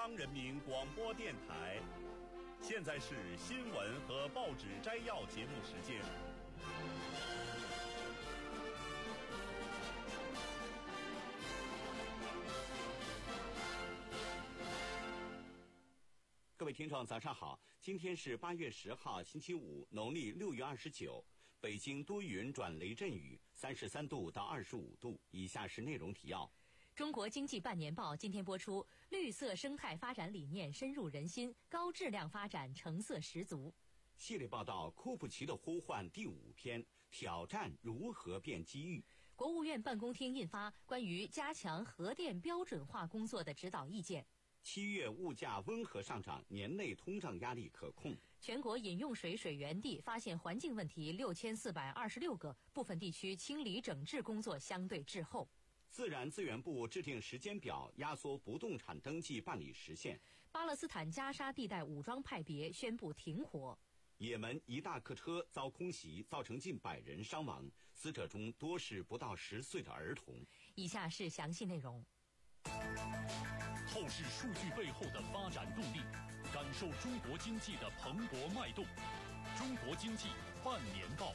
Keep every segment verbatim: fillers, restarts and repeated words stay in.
央人民广播电台。现在是新闻和报纸摘要节目时间。 各位听众早上好，今天是八月十号星期五，农历六月二十九，北京多云转雷阵雨，三十三度到二十五度。以下是内容提要。 中国经济半年报今天播出，绿色生态发展理念深入人心，高质量发展成色十足。 系列报道库布齐的呼唤第五篇，挑战如何变机遇。 国务院办公厅印发关于加强核电标准化工作的指导意见。 七月物价温和上涨，年内通胀压力可控。 全国饮用水水源地发现环境问题六千四百二十六个，部分地区清理整治工作相对滞后。 自然资源部制定时间表，压缩不动产登记办理时限。 巴勒斯坦加沙地带武装派别宣布停火。 也门一大客车遭空袭，造成近百人伤亡，死者中多是不到十岁的儿童。 以下是详细内容。 透视数据背后的发展动力，感受中国经济的蓬勃脉动。中国经济半年报。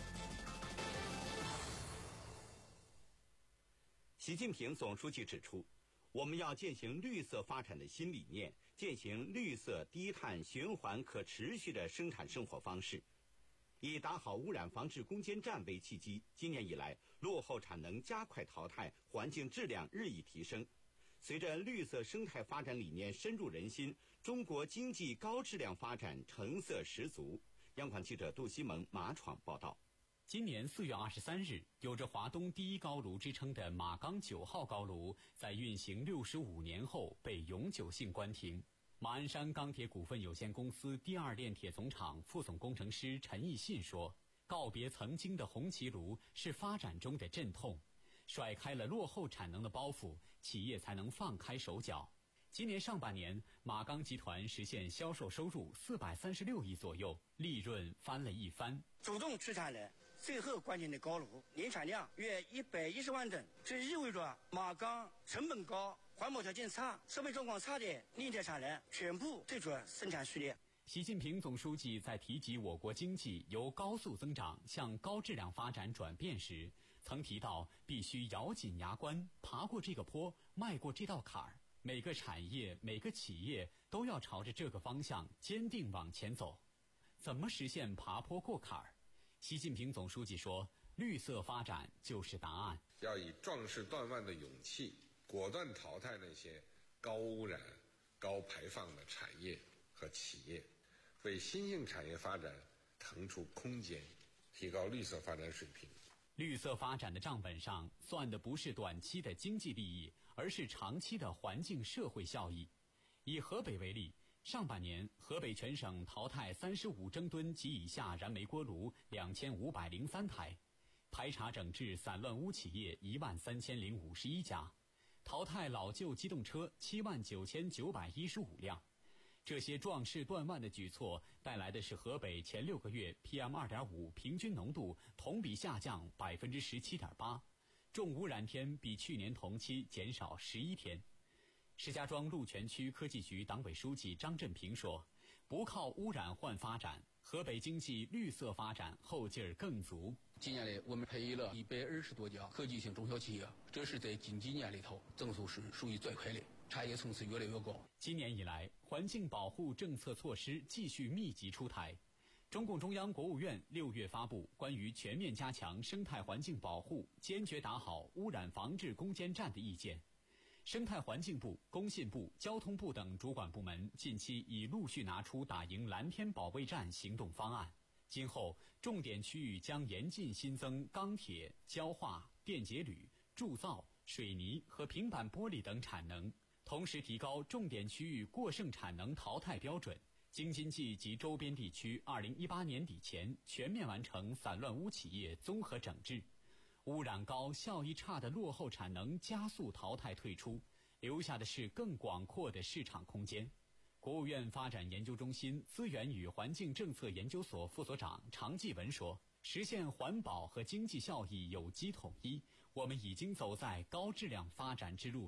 习近平总书记指出，我们要践行绿色发展的新理念，践行绿色低碳循环可持续的生产生活方式。以打好污染防治攻坚战为契机，今年以来，落后产能加快淘汰，环境质量日益提升。随着绿色生态发展理念深入人心，中国经济高质量发展成色十足。央广记者杜西蒙、马闯报道。 今年四月二十三日，有着华东第一高炉之称的马钢九号高炉，在运行六十五年后被永久性关停。马鞍山钢铁股份有限公司第二炼铁总厂副总工程师陈义信说，告别曾经的红旗炉是发展中的阵痛，甩开了落后产能的包袱，企业才能放开手脚。今年上半年，马钢集团实现销售收入四百三十六亿左右，利润翻了一番。 主动取产了最后关键的高炉，年产量约一百一十万吨，这意味着马钢成本高、环保条件差、设备状况差的炼铁厂人全部退出生产序列。 习近平总书记在提及我国经济由高速增长向高质量发展转变时，曾提到必须咬紧牙关，爬过这个坡，迈过这道坎儿。每个产业、每个企业都要朝着这个方向坚定往前走。怎么实现爬坡过坎儿？习近平总书记说，绿色发展就是答案。 要以壮士断腕的勇气，果断淘汰那些高污染、高排放的产业和企业，为新兴产业发展腾出空间，提高绿色发展水平。 绿色发展的账本上算的不是短期的经济利益，而是长期的环境社会效益。以河北为例，上半年河北全省淘汰三十五征吨及以下燃煤锅炉两千五百零三台，排查整治散乱污企业一万三千零五十一家，淘汰老旧机动车七万九千九百一十五辆。这些壮士断腕的举措带来的是河北前六个月 P M 二点五 平均浓度同比下降 百分之十七点八， 重污染天比去年同期减少十一天。石家庄鹿泉区科技局党委书记张振平说，不靠污染换发展，河北经济绿色发展后劲儿更足。 今年来我们培育了一百二十多家科技性中小企业，这是在近几年里头增速是属于最快的，产业层次越来越高。 今年以来，环境保护政策措施继续密集出台。中共中央、国务院六月发布关于全面加强生态环境保护、坚决打好污染防治攻坚战的意见。生态环境部、工信部、交通部等主管部门近期已陆续拿出打赢蓝天保卫战行动方案。今后重点区域将严禁新增钢铁、焦化、电解铝、铸造、水泥和平板玻璃等产能，同时提高重点区域过剩产能淘汰标准。京津冀及周边地区二零一八年底前全面完成散乱污企业综合整治，污染高、效益差的落后产能加速淘汰退出，留下的是更广阔的市场空间。国务院发展研究中心资源与环境政策研究所副所长常继文说，实现环保和经济效益有机统一，我们已经走在高质量发展之路上。 二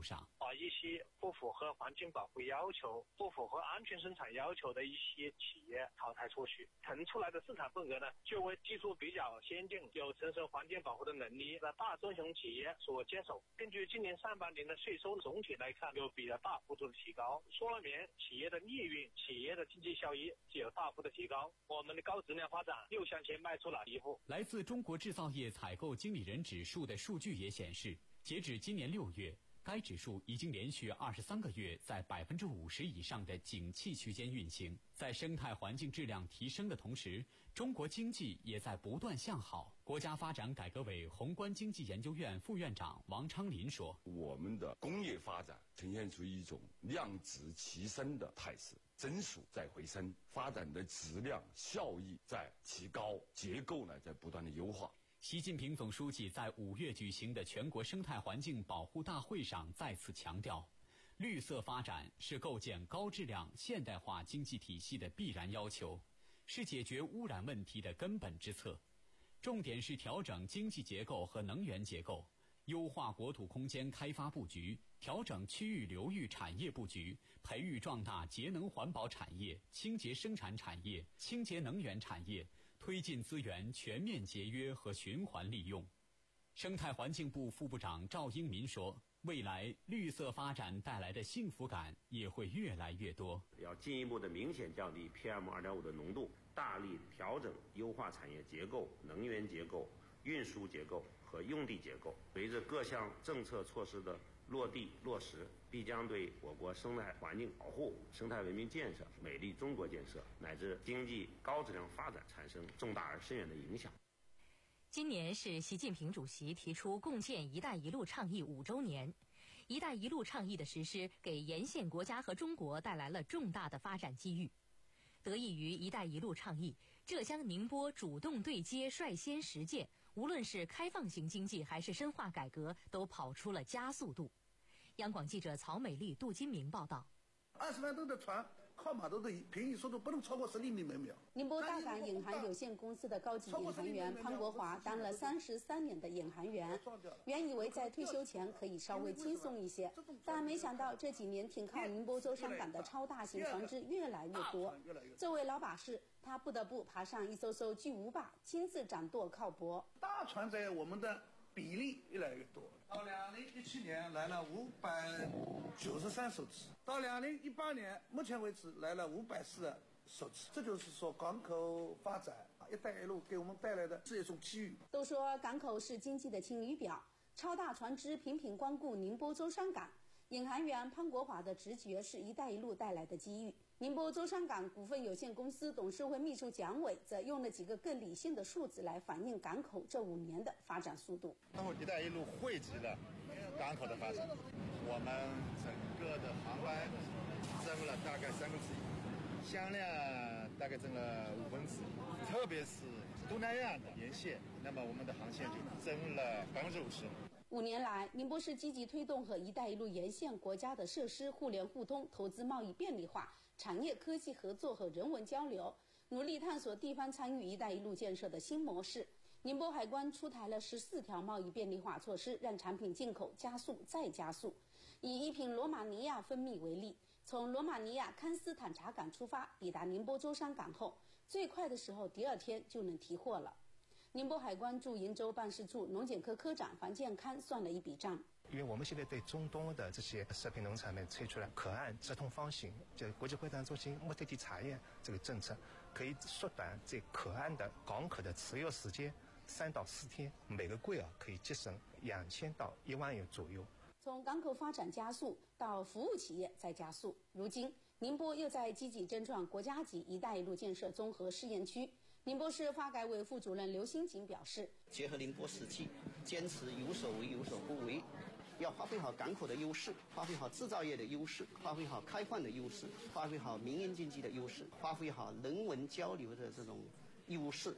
把一些不符合环境保护要求、不符合安全生产要求的一些企业淘汰出去，腾出来的市场份额呢，就为技术比较先进、有承受环境保护的能力的大中型企业所接手。根据今年上半年的税收总体来看，有比较大幅度的提高，说明企业的利润、企业的经济效益就有大幅的提高。我们的高质量发展又向前迈出了一步。 来自中国制造业采购经理人指数的数据也显示，截止今年六月，该指数已经连续二十三个月在百分之五十以上的景气区间运行。在生态环境质量提升的同时，中国经济也在不断向好。国家发展改革委宏观经济研究院副院长王昌林说：“ 我们的工业发展呈现出一种量质齐升的态势，增速在回升，发展的质量效益在提高，结构呢在不断的优化。” 习近平总书记在五月举行的全国生态环境保护大会上再次强调，绿色发展是构建高质量现代化经济体系的必然要求，是解决污染问题的根本之策。重点是调整经济结构和能源结构，优化国土空间开发布局，调整区域流域产业布局，培育壮大节能环保产业、清洁生产产业、清洁能源产业，推进资源全面节约和循环利用。生态环境部副部长赵英民说，未来绿色发展带来的幸福感也会越来越多。 要进一步的明显降低 P M 二点五 的浓度，大力调整优化产业结构、能源结构、运输结构和用地结构。随着各项政策措施的落地落实，必将对我国生态环境保护、生态文明建设、美丽中国建设乃至经济高质量发展产生重大而深远的影响。 今年是习近平主席提出共建“一带一路”倡议五周年。“一带一路”倡议的实施，给沿线国家和中国带来了重大的发展机遇。得益于“一带一路”倡议，浙江宁波主动对接、率先实践，无论是开放型经济还是深化改革，都跑出了加速度。央广记者曹美丽、杜金明报道。 二十万吨的船靠码头的平移速度不能超过十厘米每秒。 宁波大港引航有限公司的高级引航员潘国华当了三十三年的引航员，原以为在退休前可以稍微轻松一些，但没想到这几年停靠宁波舟山港的超大型船只越来越多。作为老把式，他不得不爬上一艘艘巨无霸，亲自掌舵靠泊。 大船在我们的比例越来越多。到二零一七年来了五百九十三艘次，到二零一八年目前为止来了五百四十艘次。这就是说港口发展“一带一路”给我们带来的是一种机遇。 都说港口是经济的晴雨表，超大船只频频光顾宁波舟山港。引航员潘国华的直觉是“一带一路”带来的机遇。宁波舟山港股份有限公司董事会秘书蒋伟则用了几个更理性的数字来反映港口这五年的发展速度。 通过“一带一路”惠及了港口的发展，我们整个的航班增了大概三分之一，箱量大概增了五分之一，特别是东南亚的沿线，那么我们的航线就增了百分之五十。 五年来，宁波市积极推动和“一带一路”沿线国家的设施互联互通、投资贸易便利化、产业科技合作和人文交流，努力探索地方参与“一带一路”建设的新模式。宁波海关出台了十四条贸易便利化措施，让产品进口加速再加速。以一瓶罗马尼亚蜂蜜为例，从罗马尼亚堪斯坦察港出发，抵达宁波舟山港后，最快的时候第二天就能提货了。宁波海关驻鄞州办事处农检科科长黄建康算了一笔账， 因为我们现在对中东的这些食品农产品推出了可按直通方形，就国际会谈中心目的地查验这个政策，可以缩短这可按的港口的持有时间三到四天，每个柜啊可以节省两千到一万元左右。 从港口发展加速到服务企业再加速，如今宁波又在积极争创国家级“一带一路”建设综合试验区。宁波市发改委副主任刘新锦表示， 结合宁波时期，坚持有所为有所不为，要发挥好港口的优势，发挥好制造业的优势，发挥好开放的优势，发挥好民营经济的优势，发挥好人文交流的这种优势。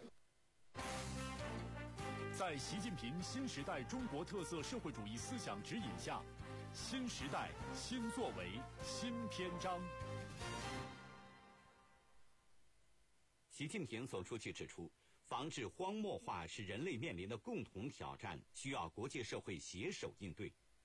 在习近平新时代中国特色社会主义思想指引下，新时代新作为新篇章。 习近平总书记指出，防治荒漠化是人类面临的共同挑战，需要国际社会携手应对。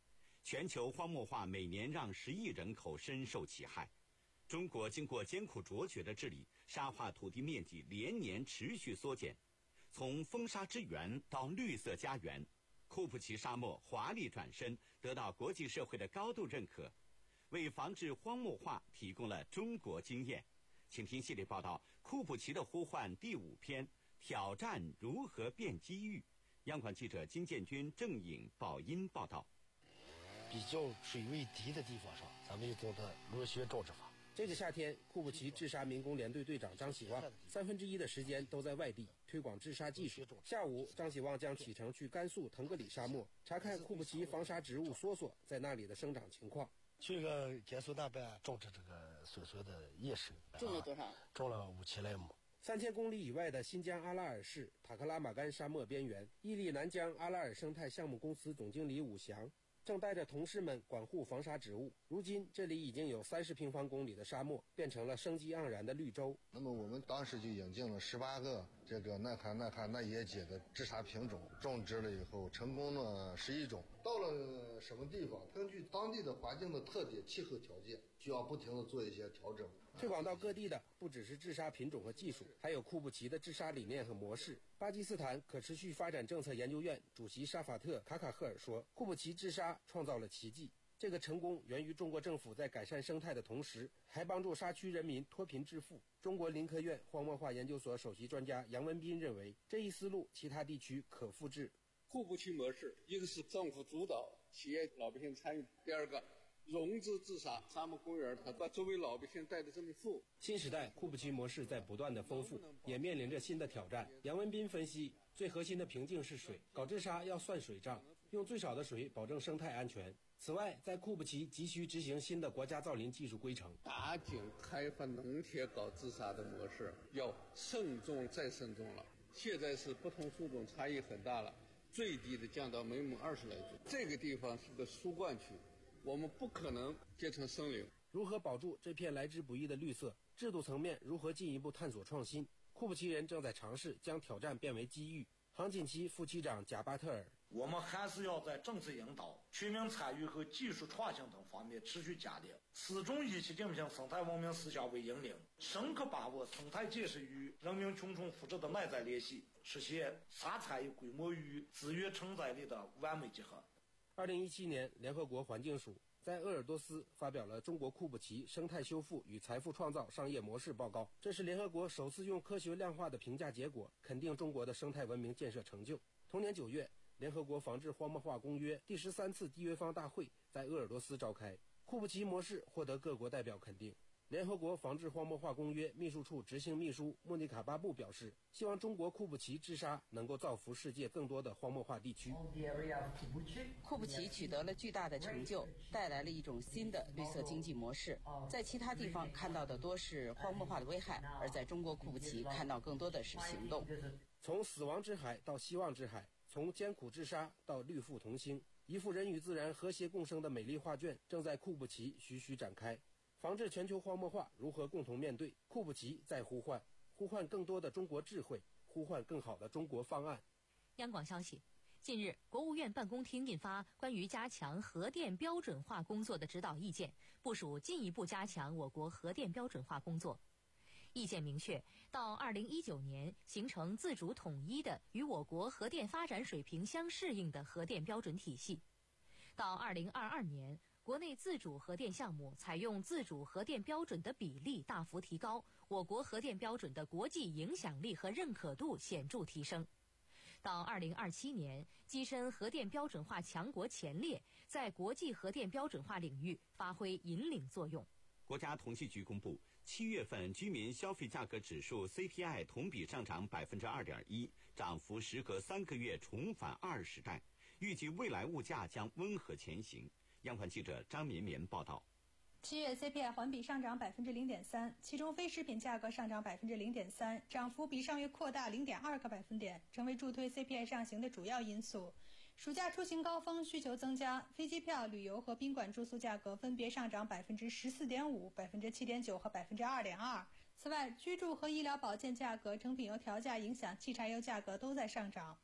全球荒漠化每年让十亿人口深受其害。中国经过艰苦卓绝的治理，沙化土地面积连年持续缩减，从风沙之源到绿色家园，库布齐沙漠华丽转身，得到国际社会的高度认可，为防治荒漠化提供了中国经验。请听系列报道《库布齐的呼唤》第五篇：挑战如何变机遇。央广记者金建军、郑颖、宝音报道。 比较水位低的地方上，咱们就做的螺旋招致法。 这个夏天，库布齐治沙民工联队队长张喜旺三分之一的时间都在外地推广治沙技术。下午，张喜旺将启程去甘肃腾格里沙漠，查看库布齐防沙植物梭梭在那里的生长情况。 去个甘肃那边种植这个梭梭的叶生， 种了多少？ 种了五千来亩。 三千公里以外的新疆阿拉尔市塔克拉玛干沙漠边缘，伊利南疆阿拉尔生态项目公司总经理武祥正带着同事们管护防沙植物。如今，这里已经有三十平方公里的沙漠变成了生机盎然的绿洲。 那么，我们当时就引进了十八个这个耐寒、耐旱、耐野解的治沙品种，种植了以后，成功了十一种。到了什么地方，根据当地的环境的特点、气候条件，需要不停地做一些调整。 推广到各地的不只是治沙品种和技术，还有库布齐的治沙理念和模式。巴基斯坦可持续发展政策研究院主席沙法特·卡卡赫尔说，库布齐治沙创造了奇迹。这个成功源于中国政府在改善生态的同时，还帮助沙区人民脱贫致富。中国林科院荒漠化研究所首席专家杨文斌认为，这一思路其他地区可复制。 库布齐模式，一个是政府主导，企业老百姓参与；第二个，融资治沙，沙漠公园它把周围老百姓带着这么富。 新时代库布齐模式在不断的丰富，也面临着新的挑战。杨文斌分析，最核心的瓶颈是水，搞治沙要算水账，用最少的水保证生态安全。此外，在库布齐急需执行新的国家造林技术规程， 打井开发农田搞治沙的模式要慎重再慎重了。现在是不同树种差异很大了，最低的降到每亩二十来株。这个地方是个疏灌区，我们不可能建成森林。 如何保住这片来之不易的绿色？制度层面如何进一步探索创新？库布齐人正在尝试将挑战变为机遇。航锦旗副区长贾巴特尔， 我们还是要在政策引导、全民参与和技术创新等方面持续加力，始终以习近平生态文明思想为引领，深刻把握生态建设与人民群众福祉的内在联系，实现沙产业规模与资源承载力的完美结合。 二零一七年，联合国环境署在鄂尔多斯发表了《中国库布齐生态修复与财富创造商业模式报告》，这是联合国首次用科学量化的评价结果肯定中国的生态文明建设成就。同年九月，联合国防治荒漠化公约第十三次缔约方大会在鄂尔多斯召开，库布齐模式获得各国代表肯定。联合国防治荒漠化公约秘书处执行秘书穆尼卡巴布表示，希望中国库布齐治沙能够造福世界更多的荒漠化地区。 库布齐取得了巨大的成就，带来了一种新的绿色经济模式。在其他地方看到的多是荒漠化的危害，而在中国库布齐看到更多的是行动。 从死亡之海到希望之海，从艰苦治沙到绿富同兴，一幅人与自然和谐共生的美丽画卷正在库布齐徐徐展开。防治全球荒漠化如何共同面对？库布齐在呼唤，呼唤更多的中国智慧，呼唤更好的中国方案。 央广消息，近日，国务院办公厅印发关于加强核电标准化工作的指导意见，部署进一步加强我国核电标准化工作。意见明确，到二零一九年形成自主统一的与我国核电发展水平相适应的核电标准体系。到二零二二年，国内自主核电项目采用自主核电标准的比例大幅提高，我国核电标准的国际影响力和认可度显著提升。到二零二七年，跻身核电标准化强国前列，在国际核电标准化领域发挥引领作用。 国家统计局公布，七月份居民消费价格指数 C P I 同比上涨百分之二点一，涨幅时隔三个月重返二十代，预计未来物价将温和前行。央广记者张绵绵报道。 七月 C P I 环比上涨百分之零点三，其中非食品价格上涨百分之零点三，涨幅比上月扩大零点二个百分点，成为助推 C P I 上行的主要因素。暑假出行高峰需求增加，飞机票、旅游和宾馆住宿价格分别上涨百分之十四点五、百分之七点九和百分之二点二。此外，居住和医疗保健价格、成品油调价影响，汽柴油价格都在上涨。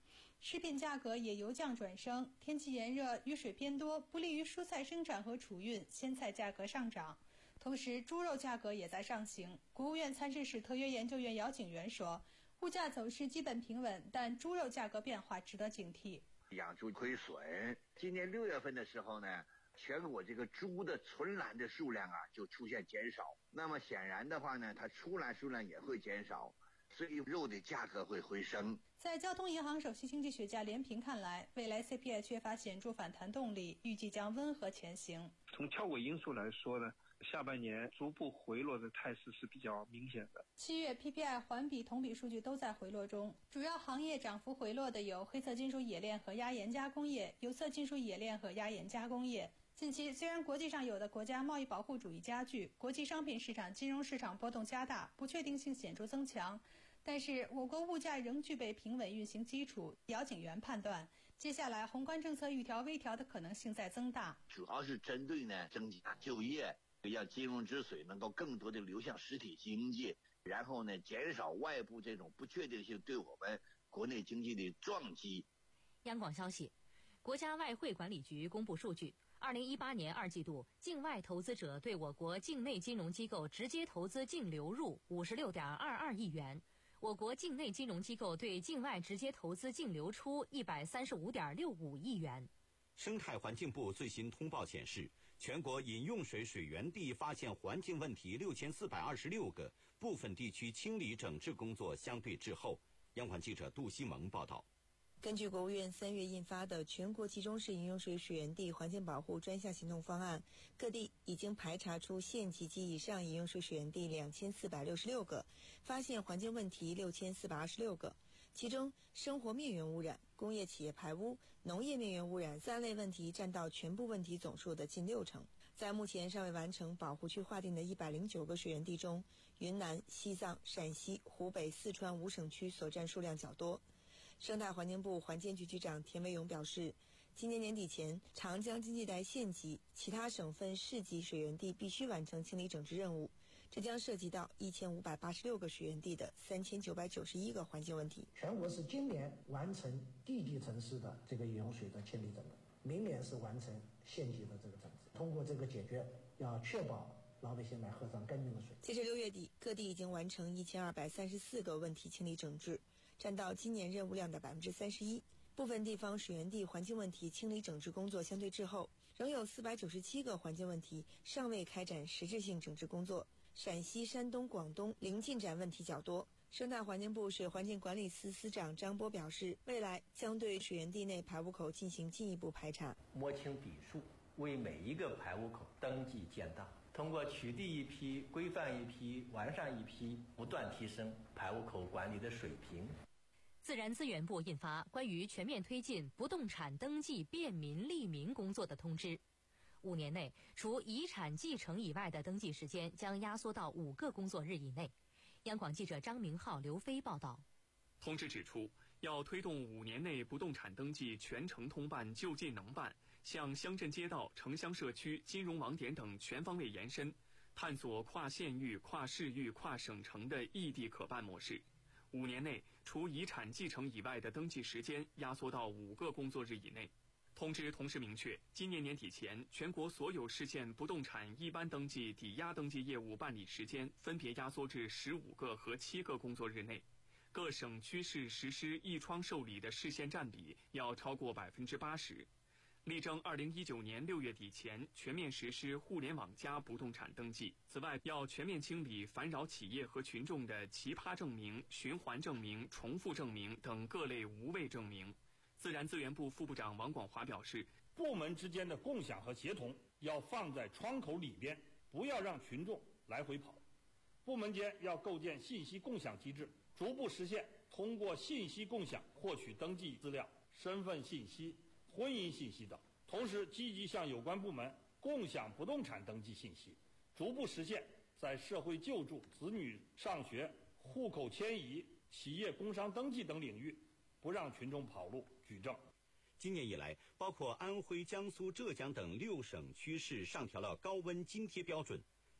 食品价格也由降转升，天气炎热，雨水偏多，不利于蔬菜生产和储运，鲜菜价格上涨。同时，猪肉价格也在上行。国务院参事室特约研究员姚景元说，物价走势基本平稳，但猪肉价格变化值得警惕。 养猪亏损，今年六月份的时候呢，全国这个猪的存栏的数量啊就出现减少，那么显然的话呢，它出栏数量也会减少，所以肉的价格会回升。 在交通银行首席经济学家连平看来，未来 C P I 缺乏显著反弹动力，预计将温和前行。 从跳轨因素来说呢，下半年逐步回落的态势是比较明显的。 七月 P P I 环比、同比数据都在回落中，主要行业涨幅回落的有黑色金属冶炼和压延加工业、有色金属冶炼和压延加工业。近期虽然国际上有的国家贸易保护主义加剧，国际商品市场、金融市场波动加大，不确定性显著增强，但是我国物价仍具备平稳运行基础。姚景元判断，接下来宏观政策预调微调的可能性在增大， 主要是针对呢增加就业，让金融之水能够更多的流向实体经济，然后呢减少外部这种不确定性对我们国内经济的撞击。 央广消息，国家外汇管理局公布数据，二零一八年二季度，境外投资者对我国境内金融机构直接投资净流入五十六点二二亿元，我国境内金融机构对境外直接投资净流出一百三十五点六五亿元。 生态环境部最新通报显示，全国饮用水水源地发现环境问题六千四百二十六个，部分地区清理整治工作相对滞后。央广记者杜西蒙报道。 根据国务院三月印发的《全国集中式饮用水水源地环境保护专项行动方案》，各地已经排查出县级及以上饮用水水源地两千四百六十六个，发现环境问题六千四百二十六个，其中生活面源污染、工业企业排污、农业面源污染三类问题占到全部问题总数的近六成。在目前尚未完成保护区划定的一百零九个水源地中，云南、西藏、陕西、湖北、四川五省区所占数量较多。生态环境部环监局局长田维勇表示，今年年底前，长江经济带县级、其他省份市级水源地必须完成清理整治任务，这将涉及到一千五百八十六个水源地的三千九百九十一个环境问题。 全国是今年完成地级城市的这个饮用水的清理整治，明年是完成县级的这个整治。通过这个解决，要确保老百姓来喝上干净的水。 截至六月底，各地已经完成一千二百三十四个问题清理整治，占到今年任务量的百分之三十一。部分地方水源地环境问题清理整治工作相对滞后，仍有四百九十七个环境问题尚未开展实质性整治工作。陕西、山东、广东零进展问题较多。生态环境部水环境管理司司长张波表示，未来将对水源地内排污口进行进一步排查， 摸清底数，为每一个排污口登记建档，通过取缔一批、规范一批、完善一批，不断提升排污口管理的水平。 自然资源部印发关于全面推进不动产登记便民利民工作的通知，五年内除遗产继承以外的登记时间将压缩到五个工作日以内。央广记者张明浩、刘飞报道。 通知指出，要推动五年内不动产登记全程通办、就近能办，向乡镇街道、城乡社区、金融网点等全方位延伸，探索跨县域、跨市域、跨省城的异地可办模式。五年内，除遗产继承以外的登记时间压缩到五个工作日以内。通知同时明确，今年年底前，全国所有市县不动产一般登记、抵押登记业务办理时间分别压缩至十五个和七个工作日内。各省区市实施一窗受理的市县占比要超过百分之八十。力争二零一九年六月底前全面实施互联网加不动产登记。此外，要全面清理烦扰企业和群众的奇葩证明、循环证明、重复证明等各类无谓证明。自然资源部副部长王广华表示， 部门之间的共享和协同要放在窗口里边，不要让群众来回跑。部门间要构建信息共享机制，逐步实现通过信息共享获取登记资料、身份信息、婚姻信息等，同时积极向有关部门共享不动产登记信息，逐步实现在社会救助、子女上学、户口迁移、企业工商登记等领域不让群众跑路举证。 今年以来，包括安徽、江苏、浙江等六省区市上调了高温津贴标准，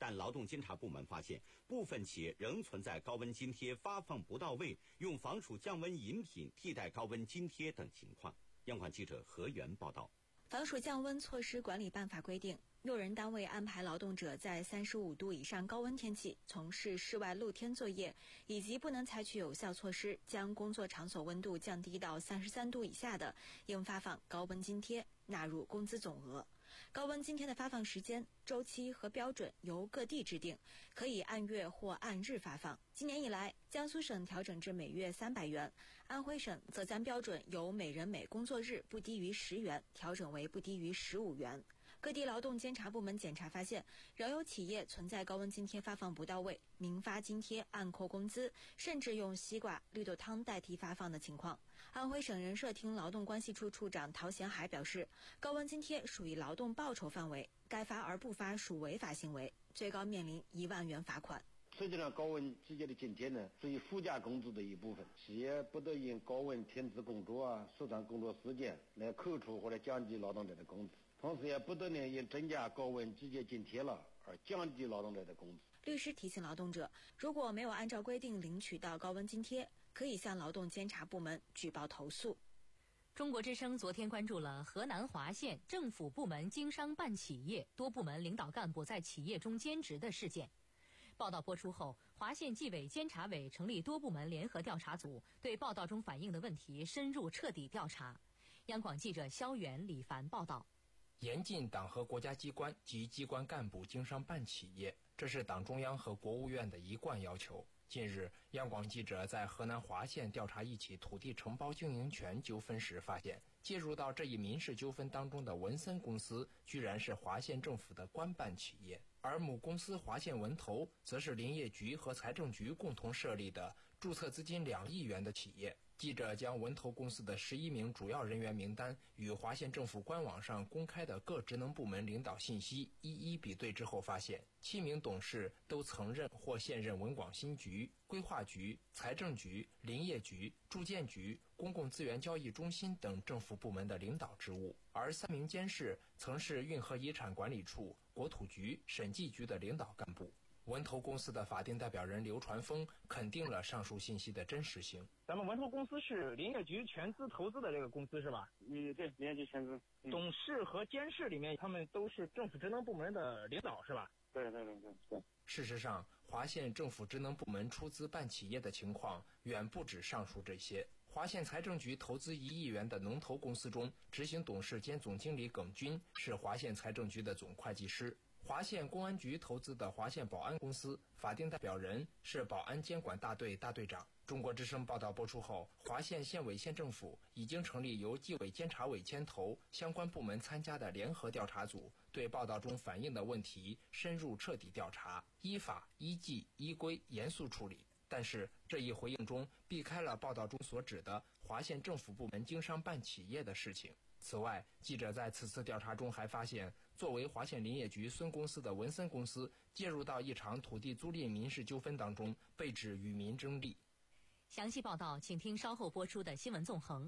但劳动监察部门发现，部分企业仍存在高温津贴发放不到位、用防暑降温饮品替代高温津贴等情况。央广记者何源报道。 防暑降温措施管理办法规定，用人单位安排劳动者在三十五度以上高温天气从事室外露天作业，以及不能采取有效措施将工作场所温度降低到三十三度以下的，应发放高温津贴，纳入工资总额。高温津贴的发放时间、周期和标准由各地制定，可以按月或按日发放。今年以来，江苏省调整至每月三百元，安徽省则将标准由每人每工作日不低于十元调整为不低于十五元。各地劳动监察部门检查发现，仍有企业存在高温津贴发放不到位、明发津贴暗扣工资，甚至用西瓜、绿豆汤代替发放的情况。安徽省人社厅劳动关系处处长陶贤海表示，高温津贴属于劳动报酬范围，该发而不发属违法行为，最高面临一万元罚款。 实际上，高温直接的津贴呢，属于附加工资的一部分，企业不得因高温停止工作啊、缩短工作时间来扣除或者降低劳动者的工资，同时也不得呢因增加高温直接津贴了而降低劳动者的工资。 律师提醒劳动者，如果没有按照规定领取到高温津贴，可以向劳动监察部门举报投诉。 中国之声昨天关注了河南华县政府部门经商办企业多部门领导干部在企业中兼职的事件。报道播出后，华县纪委监察委成立多部门联合调查组，对报道中反映的问题深入彻底调查。央广记者肖远、李凡报道。 严禁党和国家机关及机关干部经商办企业，这是党中央和国务院的一贯要求。近日，央广记者在河南华县调查一起土地承包经营权纠纷时发现，介入到这一民事纠纷当中的文森公司居然是华县政府的官办企业，而母公司华县文投则是林业局和财政局共同设立的注册资金两亿元的企业。记者将文投公司的十一名主要人员名单与华县政府官网上公开的各职能部门领导信息一一比对之后发现，七名董事都曾任或现任文广新局、规划局、财政局、林业局、住建局、公共资源交易中心等政府部门的领导职务，而三名监事曾是运河遗产管理处、国土局、审计局的领导干部。文投公司的法定代表人刘传峰肯定了上述信息的真实性。 咱们文投公司是林业局全资投资的这个公司是吧？ 嗯，对，林业局全资。 嗯、董事和监事里面，他们都是政府职能部门的领导是吧？ 对对对对对。 事实上，华县政府职能部门出资办企业的情况远不止上述这些。华县财政局投资一亿元的农投公司中，执行董事兼总经理耿军是华县财政局的总会计师。华县公安局投资的华县保安公司法定代表人是保安监管大队大队长。中国之声报道播出后，华县县委县政府已经成立由纪委监察委牵头、相关部门参加的联合调查组，对报道中反映的问题深入彻底调查，依法依纪依规严肃处理。但是这一回应中避开了报道中所指的华县政府部门经商办企业的事情。此外，记者在此次调查中还发现，作为华县林业局孙公司的文森公司介入到一场土地租赁民事纠纷当中，被指与民争利。 详细报道，请听稍后播出的新闻纵横。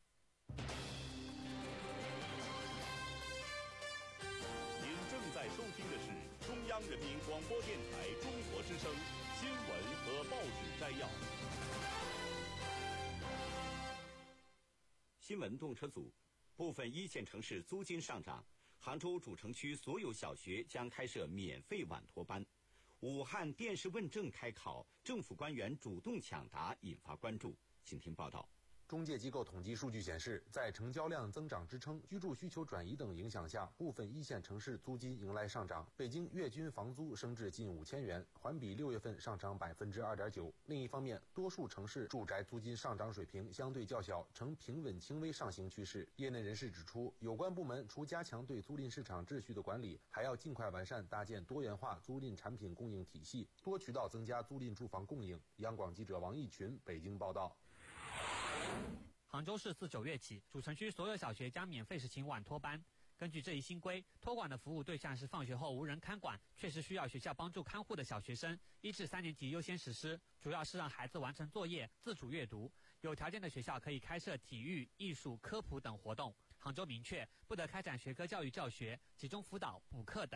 您正在收听的是中央人民广播电台中国之声新闻和报纸摘要。 新闻动车组。部分一线城市租金上涨，杭州主城区所有小学将开设免费晚托班。武汉电视问政开考，政府官员主动抢答，引发关注。请听报道。 中介机构统计数据显示，在成交量增长支撑、居住需求转移等影响下，部分一线城市租金迎来上涨。北京月均房租升至近五千元，环比六月份上涨百分之二点九。另一方面，多数城市住宅租金上涨水平相对较小，呈平稳轻微上行趋势。业内人士指出，有关部门除加强对租赁市场秩序的管理，还要尽快完善搭建多元化租赁产品供应体系，多渠道增加租赁住房供应。央广记者王义群北京报道。 杭州市自九月起，主城区所有小学将免费实行晚托班。根据这一新规，托管的服务对象是放学后无人看管，确实需要学校帮助看护的小学生，一至三年级优先实施，主要是让孩子完成作业、自主阅读。有条件的学校可以开设体育、艺术、科普等活动。杭州明确不得开展学科教育教学、集中辅导、补课等。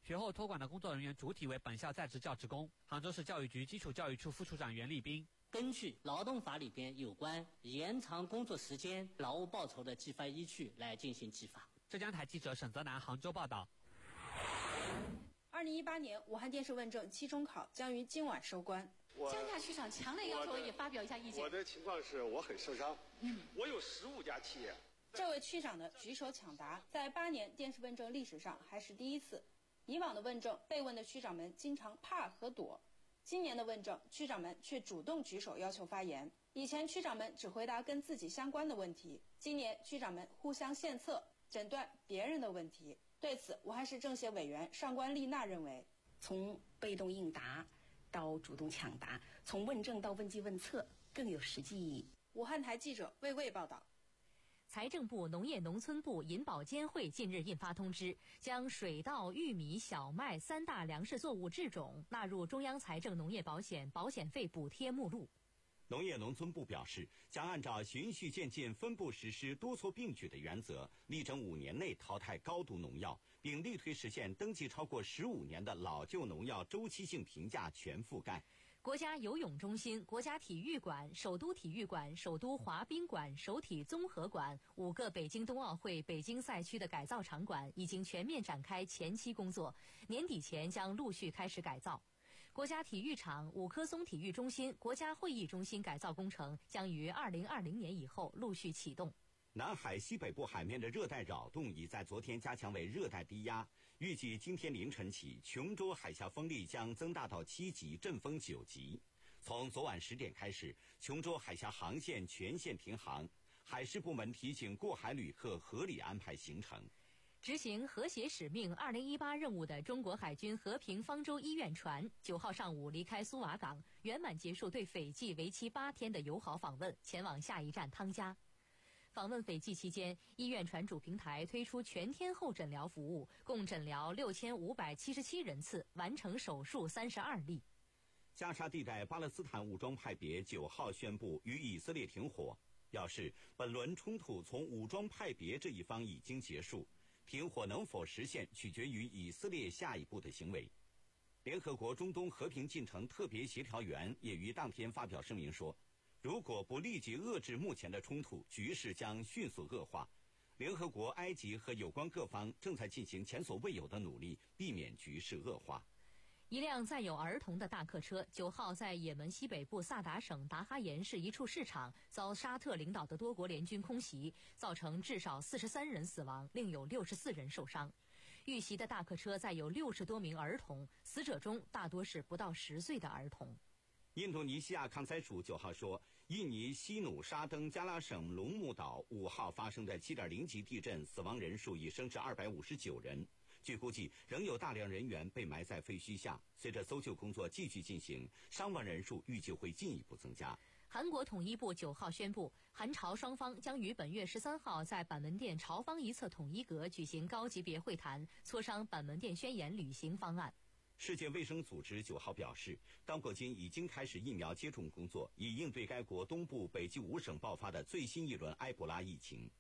学后托管的工作人员主体为本校在职教职工。杭州市教育局基础教育处副处长袁立斌。 根据劳动法里边有关延长工作时间、劳务报酬的计发依据来进行计发。 浙江台记者沈泽南杭州报道。 二零一八年武汉电视问政期中考将于今晚收官。 江夏区长强烈要求也发表一下意见。 我的情况是我很受伤，嗯，我有十五家企业。 这位区长的举手抢答，在八年电视问政历史上还是第一次。以往的问政，被问的区长们经常怕和躲。今年的问政，区长们却主动举手要求发言。以前区长们只回答跟自己相关的问题，今年区长们互相献策，诊断别人的问题。对此，武汉市政协委员上官丽娜认为， 从被动应答到主动抢答，从问政到问计问策更有实际意义。 武汉台记者魏魏报道。 财政部、农业农村部、银保监会近日印发通知，将水稻、玉米、小麦三大粮食作物制种纳入中央财政农业保险保险费补贴目录。 农业农村部表示，将按照循序渐进、分步实施、多措并举的原则，力争五年内淘汰高毒农药，并力推实现登记超过十五年的老旧农药周期性评价全覆盖。 国家游泳中心、国家体育馆、首都体育馆、首都滑冰馆、首体综合馆五个北京冬奥会北京赛区的改造场馆已经全面展开前期工作，年底前将陆续开始改造。国家体育场、五棵松体育中心、国家会议中心改造工程将于二零二零年以后陆续启动。 南海西北部海面的热带扰动已在昨天加强为热带低压，预计今天凌晨起，琼州海峡风力将增大到七级，阵风九级。从昨晚十点开始，琼州海峡航线全线停航，海事部门提醒过海旅客合理安排行程。 执行和谐使命二零一八任务的中国海军和平方舟医院船九号上午离开苏瓦港，圆满结束对斐济为期八天的友好访问，前往下一站汤加。访问斐济期间，医院船主平台推出全天候诊疗服务，共诊疗六千五百七十七人次，完成手术三十二例。 加沙地带巴勒斯坦武装派别九号宣布与以色列停火，表示本轮冲突从武装派别这一方已经结束，停火能否实现取决于以色列下一步的行为。联合国中东和平进程特别协调员也于当天发表声明说，如果不立即遏制目前的冲突，局势将迅速恶化。联合国、埃及和有关各方正在进行前所未有的努力，避免局势恶化。 一辆载有儿童的大客车九号在也门西北部萨达省达哈延市一处市场遭沙特领导的多国联军空袭，造成至少四十三人死亡，另有六十四人受伤。遇袭的大客车载有六十多名儿童，死者中大多是不到十岁的儿童。 印度尼西亚抗灾署九号说，印尼西努沙登加拉省龙目岛五号发生的 七点零 级地震，死亡人数已升至二百五十九人。据估计，仍有大量人员被埋在废墟下。随着搜救工作继续进行，伤亡人数预计会进一步增加。 韩国统一部九号宣布，韩朝双方将于本月十三号在板门店朝方一侧统一阁举行高级别会谈，磋商板门店宣言履行方案。 世界卫生组织九号表示，当国军已经开始疫苗接种工作，以应对该国东部北极五省爆发的最新一轮埃博拉疫情。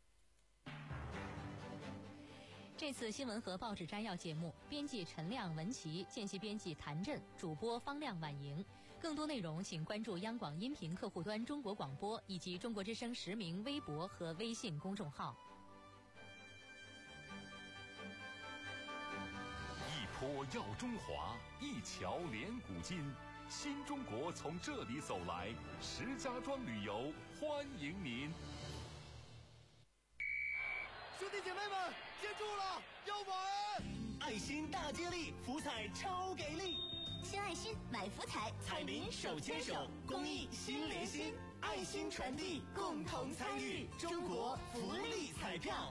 这次新闻和报纸摘要节目，编辑陈亮、文琪，见习编辑谭震，主播方亮、婉莹。更多内容请关注央广音频客户端中国广播以及中国之声实名微博和微信公众号。 一坡耀中华，一桥连古今，新中国从这里走来。石家庄旅游欢迎您。 兄弟姐妹们，接住了，要玩！爱心大接力，福彩超给力！ 献爱心，买福彩，彩民手牵手，公益心连心，爱心传递，共同参与中国福利彩票。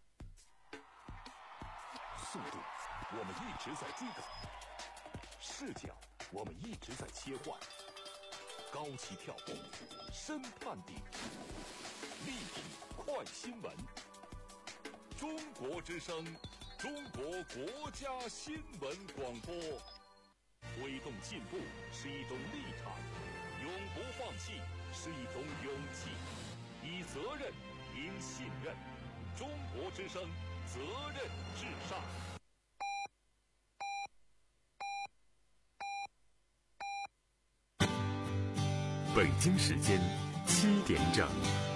速度，我们一直在追赶；视角，我们一直在切换；高起跳步，深探底，立体快新闻。中国之声，中国国家新闻广播。推动进步是一种立场，永不放弃是一种勇气，以责任赢信任。中国之声，责任至上。 北京时间七点整。